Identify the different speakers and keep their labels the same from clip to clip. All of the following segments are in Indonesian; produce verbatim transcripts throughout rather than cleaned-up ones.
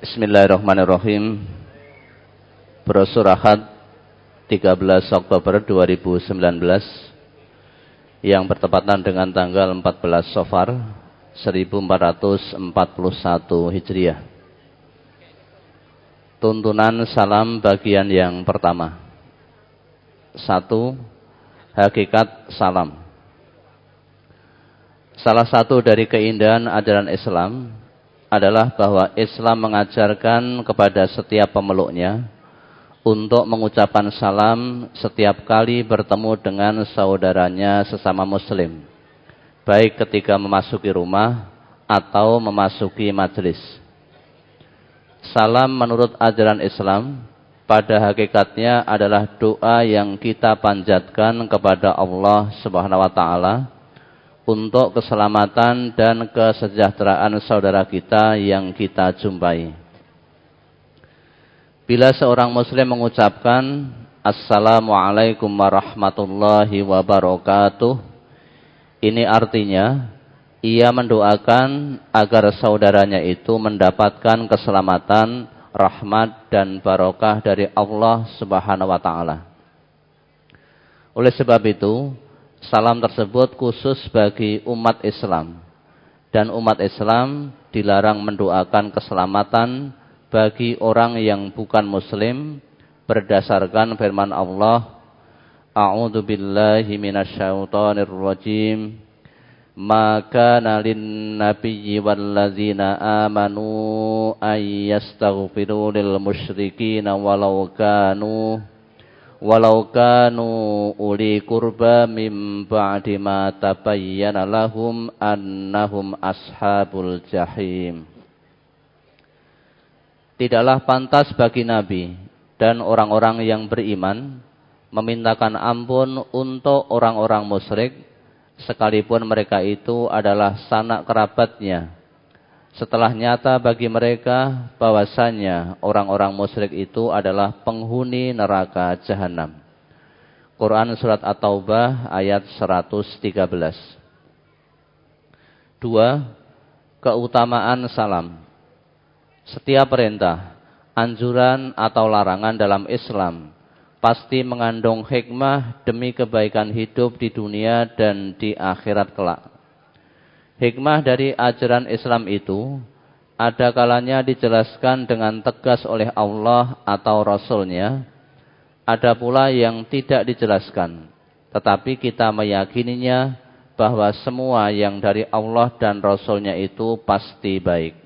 Speaker 1: Bismillahirrahmanirrahim. Brosur Ahad tiga belas Oktober dua ribu sembilan belas yang bertepatan dengan tanggal empat belas Safar seribu empat ratus empat puluh satu Hijriah. Tuntunan salam bagian yang pertama. Satu, hakikat salam. Salah satu dari keindahan ajaran Islam adalah bahwa Islam mengajarkan kepada setiap pemeluknya untuk mengucapkan salam setiap kali bertemu dengan saudaranya sesama muslim, baik ketika memasuki rumah atau memasuki majelis. Salam menurut ajaran Islam pada hakikatnya adalah doa yang kita panjatkan kepada Allah Subhanahu wa taala untuk keselamatan dan kesejahteraan saudara kita yang kita jumpai. Bila seorang muslim mengucapkan Assalamualaikum warahmatullahi wabarakatuh, ini artinya ia mendoakan agar saudaranya itu mendapatkan keselamatan, rahmat dan barokah dari Allah Subhanahu wa taala. Oleh sebab itu, salam tersebut khusus bagi umat Islam, dan umat Islam dilarang mendoakan keselamatan bagi orang yang bukan muslim berdasarkan firman Allah, A'udzu billahi minasyaitonir rajim. Ma kana lin-nabiyyi wallazina amanu ay yastaghfiru lil musyrikina walau kanu walau kanu uli qurba mim ba'di ma tabayyana lahum annahum ashabul jahim. Tidaklah pantas bagi Nabi dan orang-orang yang beriman memintakan ampun untuk orang-orang musyrik sekalipun mereka itu adalah sanak kerabatnya, setelah nyata bagi mereka bahwasannya orang-orang musyrik itu adalah penghuni neraka jahanam. Quran Surat At-Taubah ayat seratus tiga belas. Dua, keutamaan salam. Setiap perintah, anjuran atau larangan dalam Islam pasti mengandung hikmah demi kebaikan hidup di dunia dan di akhirat kelak. Hikmah dari ajaran Islam itu ada kalanya dijelaskan dengan tegas oleh Allah atau Rasul-Nya, ada pula yang tidak dijelaskan, tetapi kita meyakininya bahwa semua yang dari Allah dan Rasul-Nya itu pasti baik.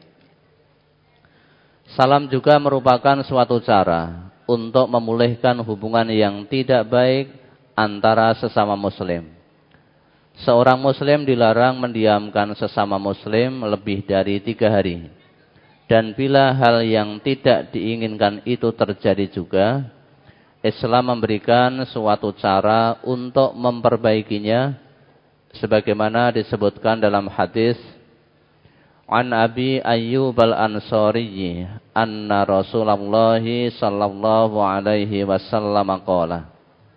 Speaker 1: Salam juga merupakan suatu cara untuk memulihkan hubungan yang tidak baik antara sesama muslim. Seorang muslim dilarang mendiamkan sesama muslim lebih dari tiga hari. Dan bila hal yang tidak diinginkan itu terjadi juga, Islam memberikan suatu cara untuk memperbaikinya, sebagaimana disebutkan dalam hadis An Abi Ayyub al-Ansari anna Rasulullah sallallahu alaihi wasallam qala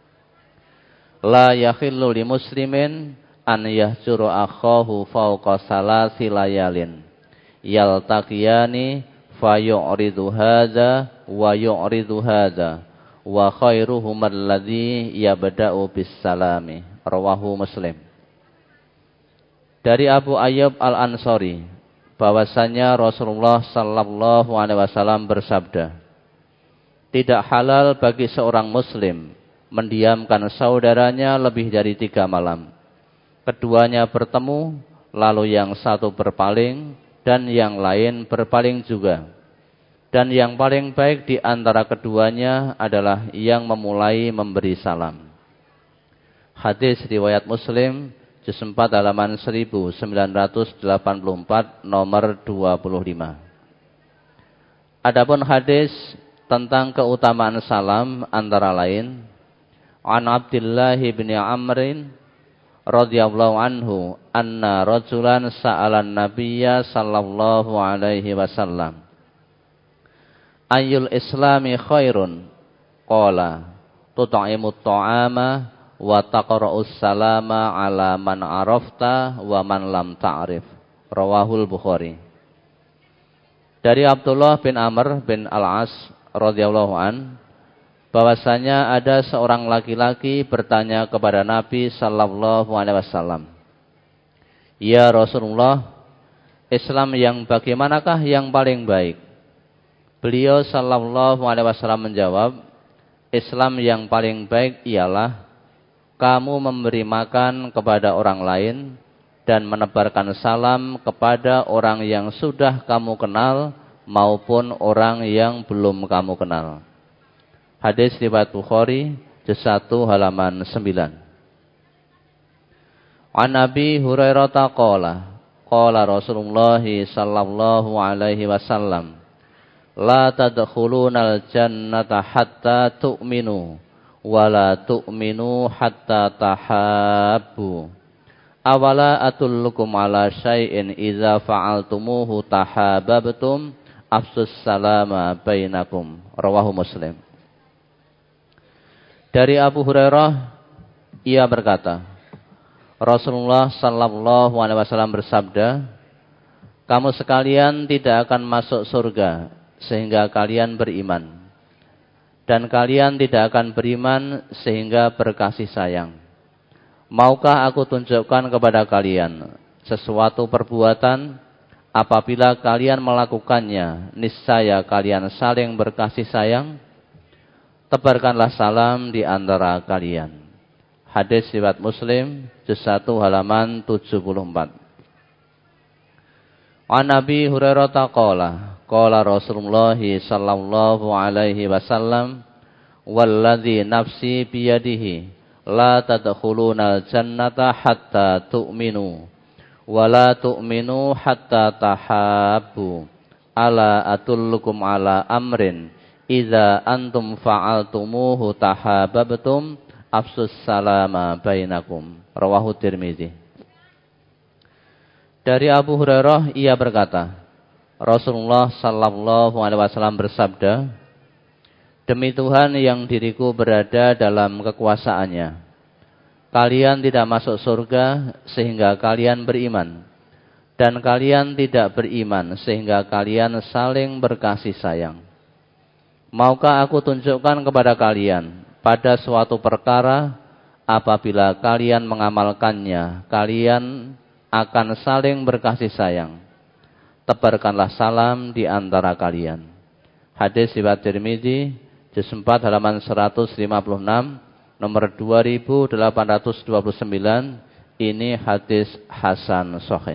Speaker 1: La yakhillu li muslimin an yahjuru akhahu fawqa salasi layalin yaltaqiyani fayu'ridu hadza wa yu'ridu hadza wa khairuhum alladhi yabda'u bis salami. Rawahu Muslim. Dari Abu Ayyub al-Ansari bahwasanya Rasulullah sallallahu alaihi wasallam bersabda, tidak halal bagi seorang muslim mendiamkan saudaranya lebih dari tiga malam. Keduanya bertemu, lalu yang satu berpaling dan yang lain berpaling juga. Dan yang paling baik di antara keduanya adalah yang memulai memberi salam. Hadis riwayat Muslim juz empat halaman seribu sembilan ratus delapan puluh empat nomor dua puluh lima. Adapun hadis tentang keutamaan salam antara lain An Abdullah bin Amr radhiyallahu anhu anna rajulan sa'alan nabiyya sallallahu alaihi wasallam ayyul islami khairun qala tut'imut ta'ama wa taqra'us salama ala man arafta wa man lam ta'rif. Rawahul Bukhari. Dari Abdullah bin Amr bin Al-As radhiyallahu an, bahwasanya ada seorang laki-laki bertanya kepada Nabi sallallahu alaihi wasallam, "Ya Rasulullah, Islam yang bagaimanakah yang paling baik?" Beliau sallallahu alaihi wasallam menjawab, "Islam yang paling baik ialah kamu memberi makan kepada orang lain dan menebarkan salam kepada orang yang sudah kamu kenal maupun orang yang belum kamu kenal." Hadis riwayat Bukhari, juz satu halaman sembilan. An Abi Hurairah qala, qala Rasulullah sallallahu alaihi wasallam, "La tadkhulunal jannata hatta tu'minu wa la tu'minu hatta tahabbu. Awala atullukum ala syai'in idza fa'altumuhu tahabbtum afsus salama bainakum." Rawahu Muslim. Dari Abu Hurairah, ia berkata, Rasulullah sallallahu alaihi wasallam bersabda, "Kamu sekalian tidak akan masuk surga sehingga kalian beriman, dan kalian tidak akan beriman sehingga berkasih sayang. Maukah aku tunjukkan kepada kalian sesuatu perbuatan, apabila kalian melakukannya, niscaya kalian saling berkasih sayang? Tebarkanlah salam di antara kalian." Hadis riwayat Muslim, juz satu halaman tujuh puluh empat. An Abi Hurairah qala, qala Rasulullah sallallahu alaihi wasallam, "Walladzi nafsi biyadihi, la tadkhulunal jannata hatta tu'minu, wa la tu'minu hatta tahabbu. Ala atullukum ala amrin, idza antum fa'altumuhu tahabbtum, afsus salama bainakum." Rawahu Tirmizi. Dari Abu Hurairah, ia berkata, Rasulullah sallallahu alaihi wasallam bersabda, "Demi Tuhan yang diriku berada dalam kekuasaannya, kalian tidak masuk surga sehingga kalian beriman, dan kalian tidak beriman sehingga kalian saling berkasih sayang. Maukah aku tunjukkan kepada kalian pada suatu perkara, apabila kalian mengamalkannya, kalian akan saling berkasih sayang. Tebarkanlah salam di antara kalian." Hadis riwayat Tirmizi, juz empat halaman seratus lima puluh enam, nomor dua ribu delapan ratus dua puluh sembilan. Ini hadis hasan sahih.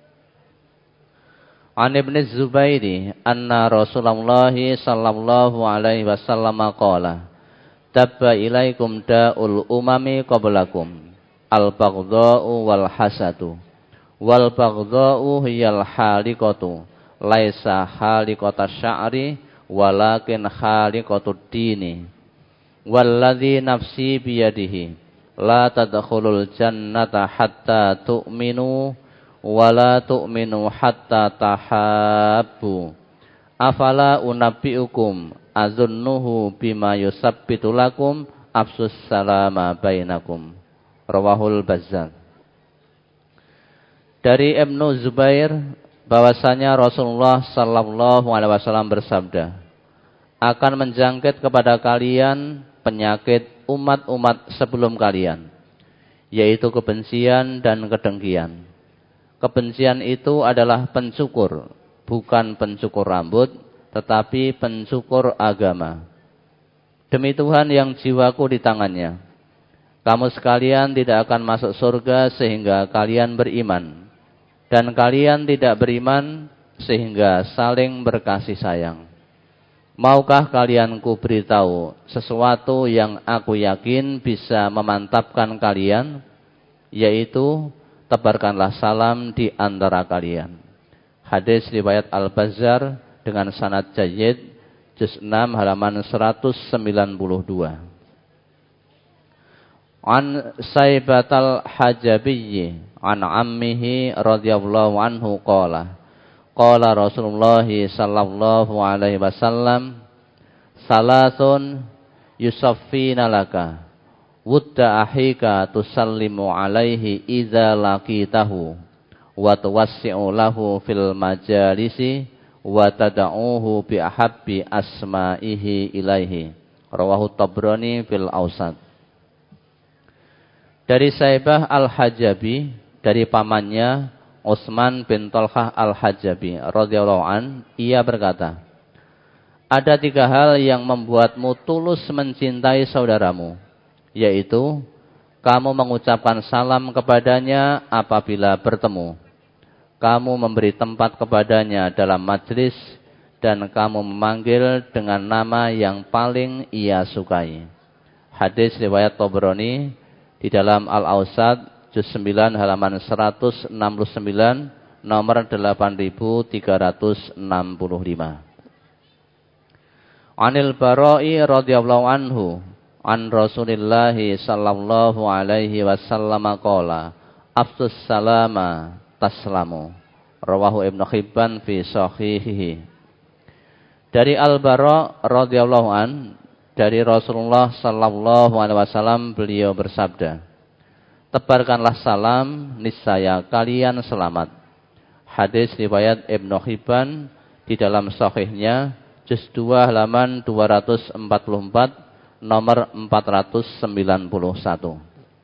Speaker 1: An Ibnu Zubairi anna Rasulullah sallallahu alaihi wasallam qala, "Tabba ilaikum da'ul umami qablakum, al-baghdha'u wal hasadu. Wal baghdha'u hiyal haliqatu, laisa haliqatas sya'ri, walakin haliqatud dini. Walladzi nafsi biyadihi, la tadkhulul jannata hatta tu'minu, wa la tu'minu hatta tahabbu. Afala unabbiukum azunnuhu bima yusabbitu lakum, afsus salama bainakum." Rawahul Bazzar. Dari Ibnu Zubair, bahwasanya Rasulullah sallallahu alaihi wasallam bersabda, "Akan menjangkit kepada kalian penyakit umat-umat sebelum kalian, yaitu kebencian dan kedengkian. Kebencian itu adalah pencukur, bukan pencukur rambut, tetapi pencukur agama. Demi Tuhan yang jiwaku di tangannya, kamu sekalian tidak akan masuk surga sehingga kalian beriman, dan kalian tidak beriman sehingga saling berkasih sayang. Maukah kalian ku beritahu sesuatu yang aku yakin bisa memantapkan kalian, yaitu tebarkanlah salam di antara kalian." Hadis riwayat Al-Bazzar dengan sanad jayyid, juz enam halaman seratus sembilan puluh dua. An Saibatal Hajabiyyi an ammihi radhiyallahu anhu qala, qala Rasulullah sallallahu alaihi wasallam, "Salasun yusaffina laka, wudda ahika tusallimu alaihi idza laqitahu, wa tuwassi'u lahu fil majalisi, wa tad'uuhu bi ahabbi asma'ihi ilaihi. Rawahu Tabrani fil Awsat. Dari Saibah Al-Hajabi, dari pamannya Utsman bin Talhah Al-Hajabi radhiyallahu an, ia berkata, ada tiga hal yang membuatmu tulus mencintai saudaramu, yaitu kamu mengucapkan salam kepadanya apabila bertemu, kamu memberi tempat kepadanya dalam majlis, dan kamu memanggil dengan nama yang paling ia sukai. Hadis riwayat Tabrani di dalam Al-Awsat juz sembilan halaman seratus enam puluh sembilan, nomor delapan ribu tiga ratus enam puluh lima. Anil Bara'i radhiyallahu anhu an Rasulillah sallallahu alaihi wasallam qala afsus salama taslamu. Rawahu Ibnu Hibban fi sahihihi. Dari Al-Bara radhiyallahu an, dari Rasulullah sallallahu alaihi wasallam, beliau bersabda, tebarkanlah salam, niscaya kalian selamat. Hadis riwayat Ibnu Hibban di dalam sahihnya juz dua halaman dua ratus empat puluh empat, nomor empat ratus sembilan puluh satu.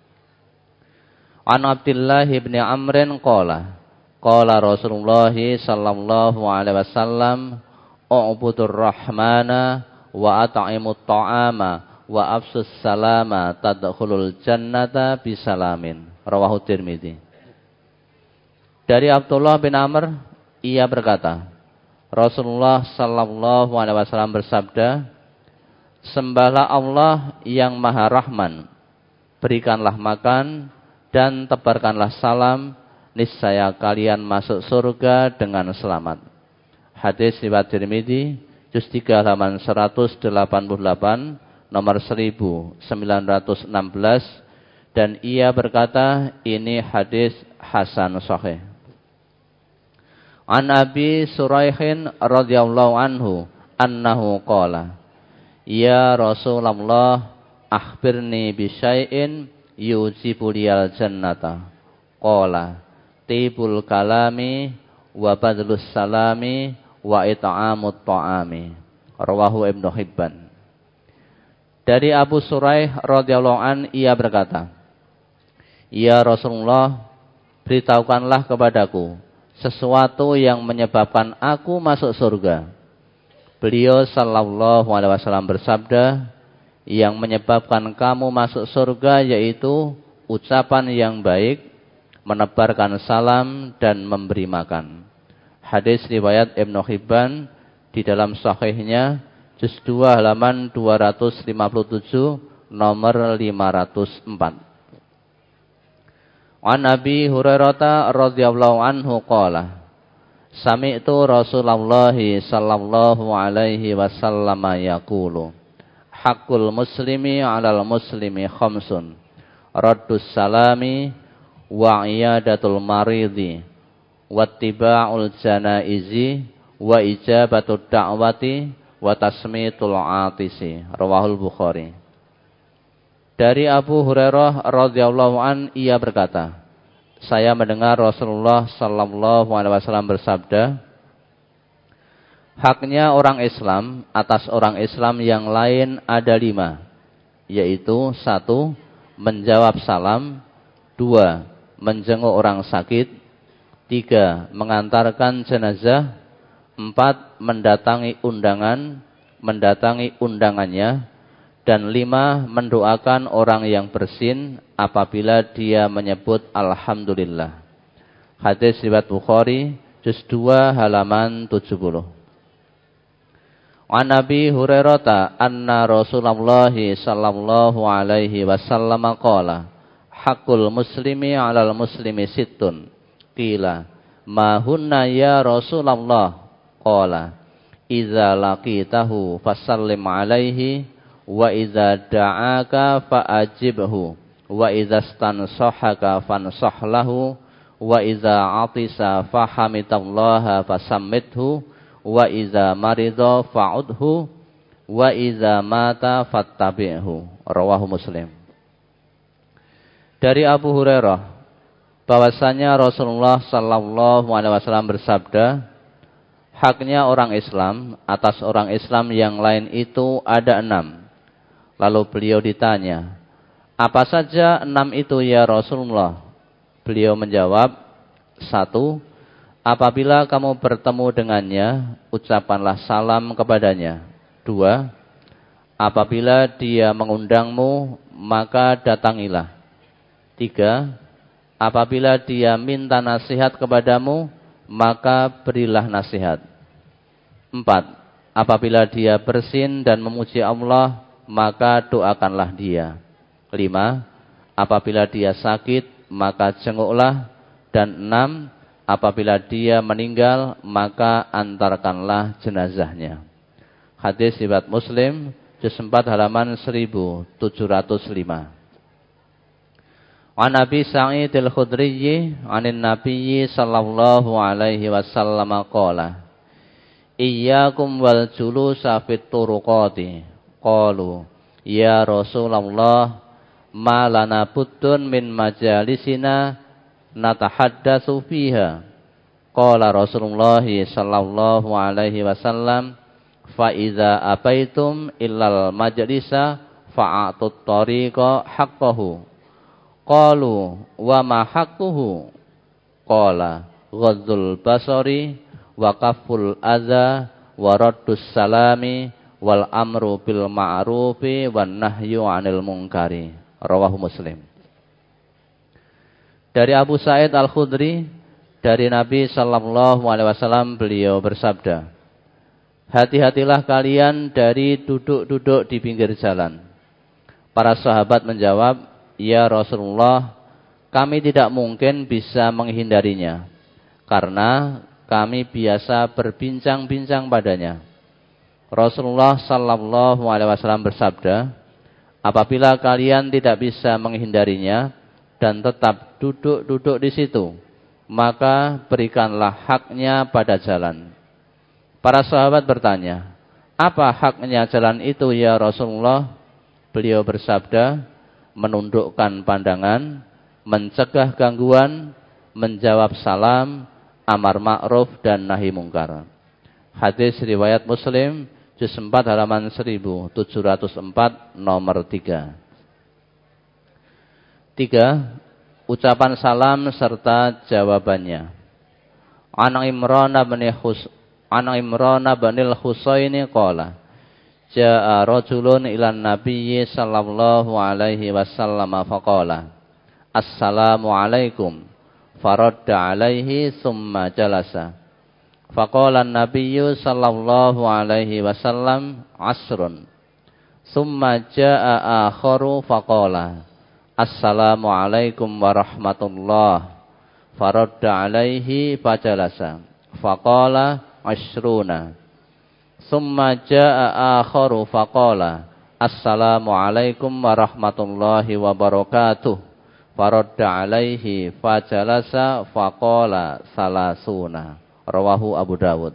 Speaker 1: An Abdullah bin Amrin qala qala Rasulullah sallallahu alaihi wasallam, u'budur rahmana wa at'imut ta'ama wa afsus salama tadkhulul jannata bisalamin. Rawahu Tirmidzi. Dari Abdullah bin Amr, ia berkata, Rasulullah sallallahu alaihi wasallam bersabda, sembahlah Allah yang Maha Rahman, berikanlah makan dan tebarkanlah salam, niscaya kalian masuk surga dengan selamat. Hadis riwayat Tirmidzi juz tiga halaman seratus delapan puluh delapan, nomor seribu sembilan ratus enam belas, dan ia berkata, ini hadis hasan sahih. An Abi Suraihin radhiyallahu anhu annahu qala, ya Rasulullah, akhbirni bi syai'in yujibu liyal jannata. Qala tibul kalami wa badlus salami wa it'amut ta'ami. Rawahu Ibnu Hibban. Dari Abu Suraih radhiyallahu an, ia berkata, ya Rasulullah, beritahukanlah kepadaku sesuatu yang menyebabkan aku masuk surga. Beliau sallallahu alaihi wasallam bersabda, yang menyebabkan kamu masuk surga yaitu ucapan yang baik, menebarkan salam, dan memberi makan. Hadis riwayat Ibnu Hibban di dalam sahihnya juz dua halaman dua ratus lima puluh tujuh, nomor lima ratus empat. An Abi Hurairah radhiyallahu anhu qala, sami'tu Rasulullah sallallahu alaihi wasallam yaqulu, haqqul muslimi 'alal muslimi khamsun, raddus salami wa iyadatul maridi wattiba'ul janaizi wa ijabatud da'wati wa tasmitul atisi. Rawahul Bukhari. Dari Abu Hurairah radhiyallahu an, ia berkata, saya mendengar Rasulullah sallallahu alaihi wasallam bersabda, haknya orang Islam atas orang Islam yang lain ada lima, yaitu satu, menjawab salam, dua, menjenguk orang sakit, tiga, mengantarkan jenazah, empat, mendatangi undangan, mendatangi undangannya, dan lima, mendoakan orang yang bersin apabila dia menyebut Alhamdulillah. Hadis riwayat Bukhari, juz dua halaman tujuh puluh. An Abi Hurairah anna Rasulullah sallallahu alaihi wasallam qala, haqqul muslimi 'alal muslimi sittun. Qila, ma hunna ya Rasulullah? Qala, idza laqitahu fasallim alaihi, wa idza da'aka fa'ajibhu, wa idza stansahaka fansah lahu, wa idza atisa fahamitallaha fasammithu, wa idza marida fa'udhu, wa idza mata fattabi'hu. Rawahu Muslim. Dari Abu Hurairah bahwasanya Rasulullah sallallahu alaihi wasallam bersabda, haknya orang Islam atas orang Islam yang lain itu ada enam. Lalu beliau ditanya, apa saja enam itu ya Rasulullah? Beliau menjawab, satu, apabila kamu bertemu dengannya, ucapkanlah salam kepadanya. Dua, apabila dia mengundangmu, maka datangilah. Tiga, apabila dia minta nasihat kepadamu, maka berilah nasihat. Empat, apabila dia bersin dan memuji Allah, maka doakanlah dia. Lima, apabila dia sakit, maka jenguklah. Dan enam, apabila dia meninggal, maka antarkanlah jenazahnya. Hadis riwayat Muslim, juz empat halaman seribu tujuh ratus lima. An Abi Sa'id al-Khudri 'anin Nabi sallallahu alaihi wasallam qala, iyyakum wal julusa fit turuqati. Qalu, ya Rasulullah, ma lana buddun min majalisina natahaddatsu fiha. Qala Rasulullah sallallahu alaihi wasallam, fa idza abaitum illal majlisa fa'atut tariqa haqqahu. Qalu, wa ma haqquhu? Qala, ghaddul basari wa kafful adza wa raddus salami wal amru bil ma'rufi wan nahyu 'anil munkari. Rawahu Muslim. Dari Abu Sa'id Al-Khudri, dari Nabi sallallahu alaihi wasallam, beliau bersabda, hati-hatilah kalian dari duduk-duduk di pinggir jalan. Para sahabat menjawab, ya Rasulullah, kami tidak mungkin bisa menghindarinya, karena kami biasa berbincang-bincang padanya. Rasulullah sallallahu alaihi wasallam bersabda, apabila kalian tidak bisa menghindarinya dan tetap duduk-duduk di situ, maka berikanlah haknya pada jalan. Para sahabat bertanya, apa haknya jalan itu ya Rasulullah? Beliau bersabda, menundukkan pandangan, mencegah gangguan, menjawab salam, amar ma'ruf dan nahi mungkar. Hadis riwayat Muslim, juz empat halaman seribu tujuh ratus empat, nomor tiga. Tiga, ucapan salam serta jawabannya. An Imran bin Hus An Imran bin al-Husaini qala, jaa rajulun ila Nabi sallallahu alaihi wasallam faqala, assalamu alaikum. Faradda alaihi summa jalasa. Faqala an-nabiyyu sallallahu alaihi wasallam, asrun. Summa jaa akharu faqala, assalamu alaikum warahmatullah. Faradda alaihi fajalasa. Faqala ashruna. Summa jaa akharu faqala, assalamu alaikum warahmatullahi wabarakatuh. Faradda alaihi fajalasa faqala salasuna. Rawahu Abu Dawud.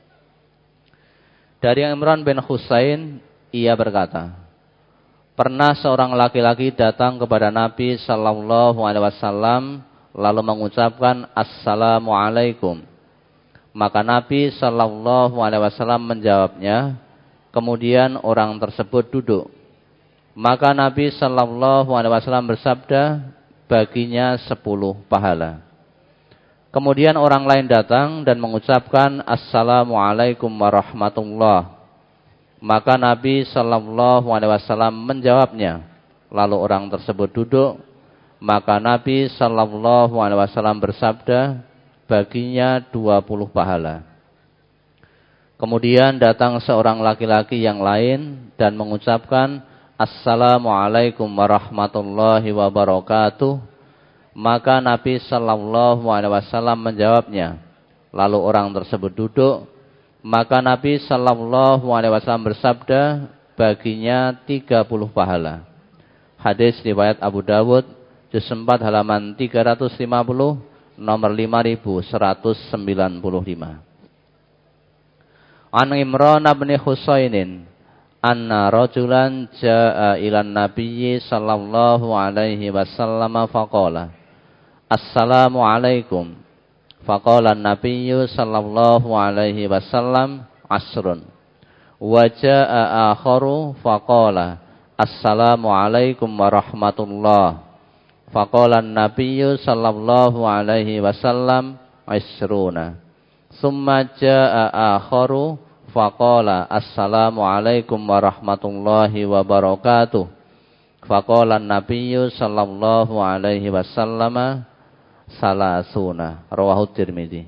Speaker 1: Dari Imran bin Husain, ia berkata, pernah seorang laki-laki datang kepada Nabi sallallahu alaihi wasallam lalu mengucapkan assalamu alaikum. Maka Nabi sallallahu alaihi wasallam menjawabnya, kemudian orang tersebut duduk. Maka Nabi sallallahu alaihi wasallam bersabda, baginya sepuluh pahala. Kemudian orang lain datang dan mengucapkan assalamualaikum warahmatullah. Maka Nabi sallallahu alaihi wasallam menjawabnya. Lalu orang tersebut duduk. Maka Nabi sallallahu alaihi wasallam bersabda, baginya dua puluh pahala. Kemudian datang seorang laki-laki yang lain dan mengucapkan assalamualaikum warahmatullahi wabarakatuh. Maka Nabi sallallahu alaihi wasallam menjawabnya. Lalu orang tersebut duduk. Maka Nabi sallallahu alaihi wasallam bersabda, baginya tiga puluh pahala. Hadis riwayat Abu Dawud, juz empat halaman tiga ratus lima puluh, nomor lima ribu seratus sembilan puluh lima. An Imran bin Husainin, anna rajulan jaa ilan nabiyyi sallallahu alaihi wasallam faqala, assalamu alaikum. Faqala an-nabiyyu sallallahu alaihi wasallam asrun. Wa jaa'a akharu faqala assalamu alaikum warahmatullah. Faqala an-nabiyyu sallallahu alaihi wasallam isruna. Summa jaa'a akharu faqala assalamu alaikum warahmatullahi wabarakatuh. Faqala an-nabiyyu sallallahu alaihi wasallam salasuna. Rawahu Tirmidzi.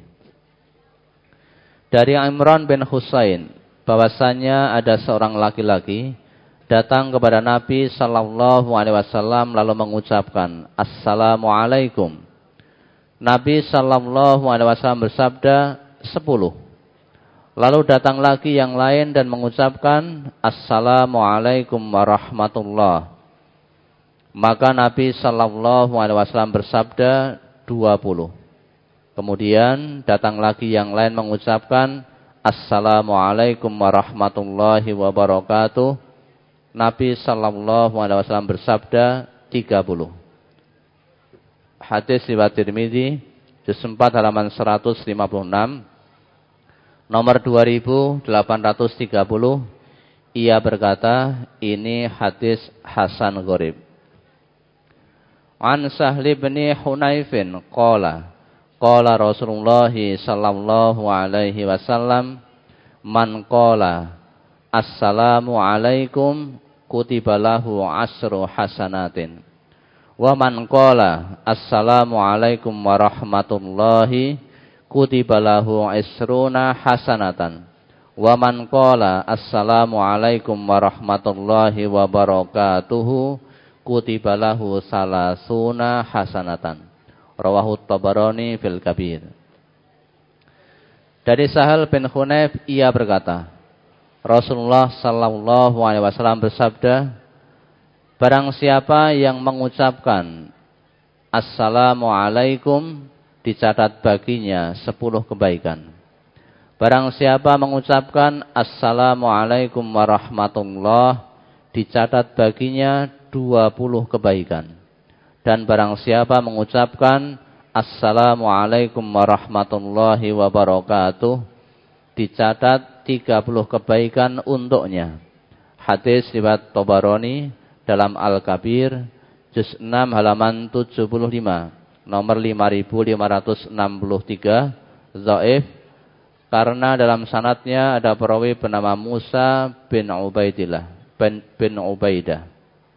Speaker 1: Dari Imran bin Husain bahwasanya ada seorang laki-laki datang kepada Nabi sallallahu alaihi wasallam lalu mengucapkan assalamualaikum. Nabi sallallahu alaihi wasallam bersabda sepuluh. Lalu datang lagi yang lain dan mengucapkan assalamualaikum warahmatullah. Maka Nabi sallallahu alaihi wasallam bersabda dua puluh. Kemudian datang lagi yang lain mengucapkan assalamualaikum warahmatullahi wabarakatuh. Nabi sallallahu alaihi wasallam bersabda tiga puluh. Hadis riwayat Tirmidzi, juz empat halaman seratus lima puluh enam, nomor dua ribu delapan ratus tiga puluh. Ia berkata, ini hadis hasan gharib. An Sahli bin Hunayfin qala qala Rasulullah sallallahu alaihi wasallam man qala assalamu alaikum kutiba lahu asru hasanatin wa man qala assalamu alaikum warahmatullahi kutiba lahu isruna hasanatan wa man qala assalamu alaikum warahmatullahi wabarakatuh kutiba lahu salasuna hasanatan. Rawahu Tabarani fil Kabir. Dari Sahal bin Hunayf ia berkata, Rasulullah sallallahu alaihi wasallam bersabda, barang siapa yang mengucapkan assalamualaikum dicatat baginya sepuluh kebaikan. Barang siapa mengucapkan assalamualaikum warahmatullah dicatat baginya dua puluh kebaikan. Dan barang siapa mengucapkan assalamualaikum warahmatullahi wabarakatuh dicatat tiga puluh kebaikan untuknya. Hadis riwayat Tabarani dalam Al-Kabir juz enam halaman tujuh puluh lima, nomor lima ribu lima ratus enam puluh tiga, dhaif karena dalam sanadnya ada perawi bernama Musa bin Ubaidillah bin, bin Ubaidah.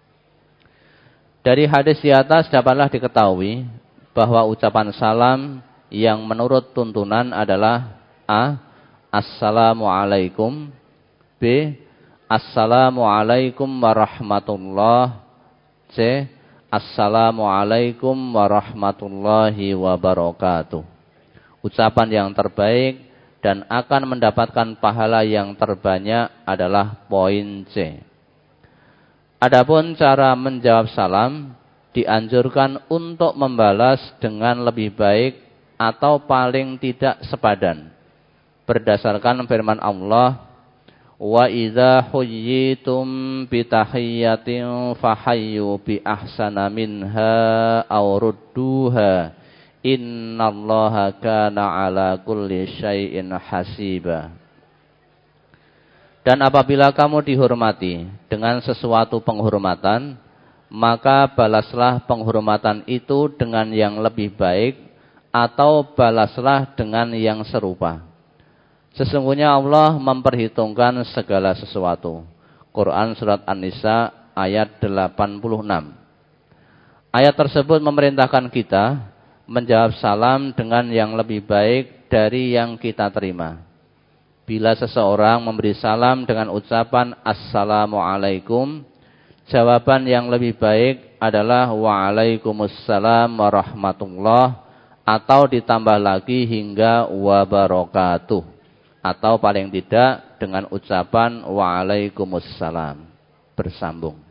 Speaker 1: Dari hadis di atas dapatlah diketahui bahwa ucapan salam yang menurut tuntunan adalah A. Assalamualaikum, B. Assalamualaikum warahmatullah, C. Assalamualaikum warahmatullahi wabarakatuh. Ucapan yang terbaik dan akan mendapatkan pahala yang terbanyak adalah poin C. Adapun cara menjawab salam dianjurkan untuk membalas dengan lebih baik atau paling tidak sepadan. Berdasarkan firman Allah, wa idza huyyitum bi tahiyyatin fahayyu bi ahsana minha aw rudduha innallaha kana ala kulli syai'in hasiba. Dan apabila kamu dihormati dengan sesuatu penghormatan, maka balaslah penghormatan itu dengan yang lebih baik atau balaslah dengan yang serupa. Sesungguhnya Allah memperhitungkan segala sesuatu. Quran Surat An-Nisa ayat delapan puluh enam. Ayat tersebut memerintahkan kita menjawab salam dengan yang lebih baik dari yang kita terima. Bila seseorang memberi salam dengan ucapan assalamualaikum, jawaban yang lebih baik adalah waalaikumsalam warahmatullah atau ditambah lagi hingga wabarakatuh, atau paling tidak dengan ucapan waalaikumsalam bersambung.